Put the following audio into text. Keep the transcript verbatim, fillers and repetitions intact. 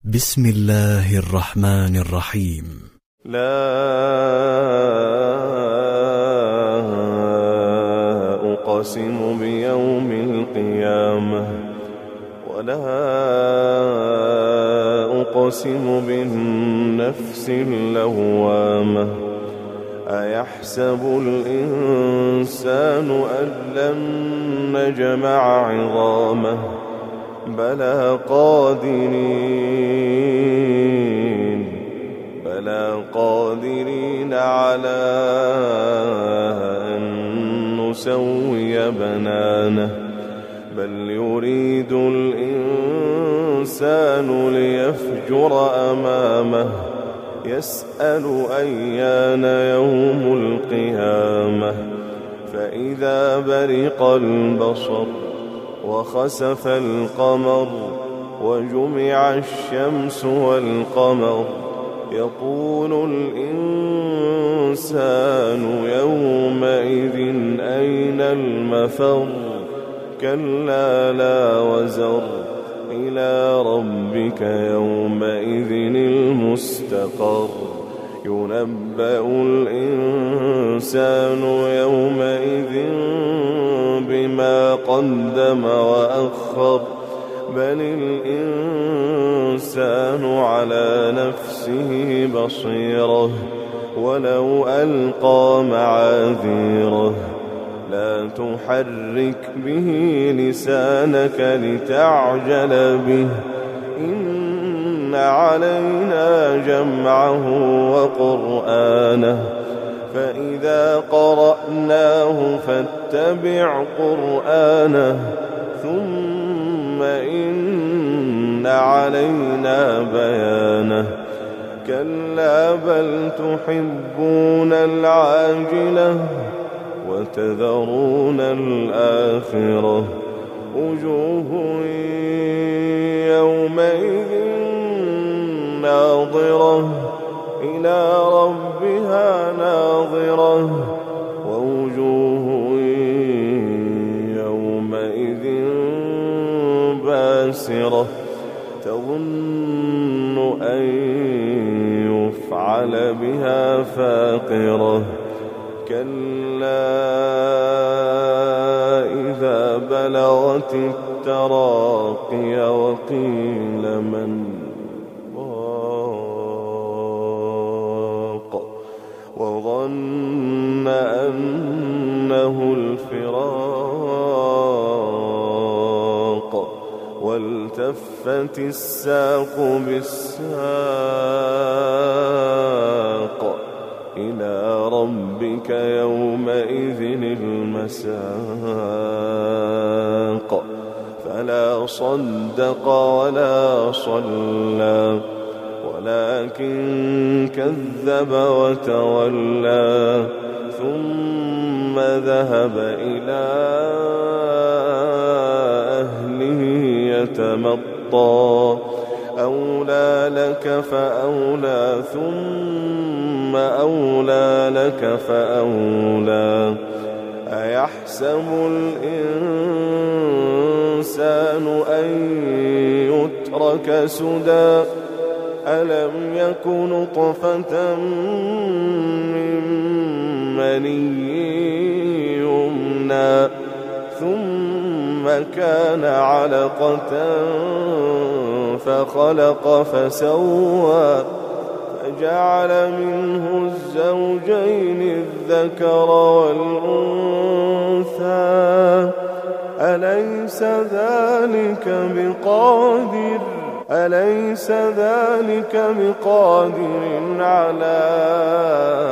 بسم الله الرحمن الرحيم. لا أقسم بيوم القيامة ولا أقسم بالنفس اللوامة أيحسب الإنسان أن لن نجمع عظامه بلى قادرين بلى قادرين على أن نسوي بنانه بل يريد الإنسان ليفجر أمامه يسأل أيان يوم القيامة فإذا برق البصر وخسف القمر وجمع الشمس والقمر يقول الإنسان يومئذ أين المفر كلا لا وزر إلى ربك يومئذ المستقر ينبأ الإنسان يومئذ بما قدم وأخر بل الإنسان على نفسه بصيرة ولو ألقى معاذيره لا تحرك به لسانك لتعجل به إن علينا جمعه وقرآنه فإذا قرأناه فاتبع قرآنه ثم إن علينا بيانه كلا بل تحبون العاجلة وتذرون الآخرة وجوه يومئذ ناظرة إلى ربها ناظرة ووجوه يومئذ باسرة تظن أن يفعل بها فاقرة كلا إذا بلغت التراقي وقيل من راق وظن أنه الفراق والتفت الساق بالساق إلى ربك يومئذ المساق فلا صدق ولا صلى ولكن كذب وتولى ثم ذهب إلى أهله يتمطى أولى لك فأولى ثم أولى لك فأولى أيحسب الإنسان أن يترك سدى ألم يكن نطفة من مني يمنى ثم كان علقة فخلق فسوى فجعل منه الزوجين الذكر والأنثى أليس ذلك بقادر أليس ذلك بقادر على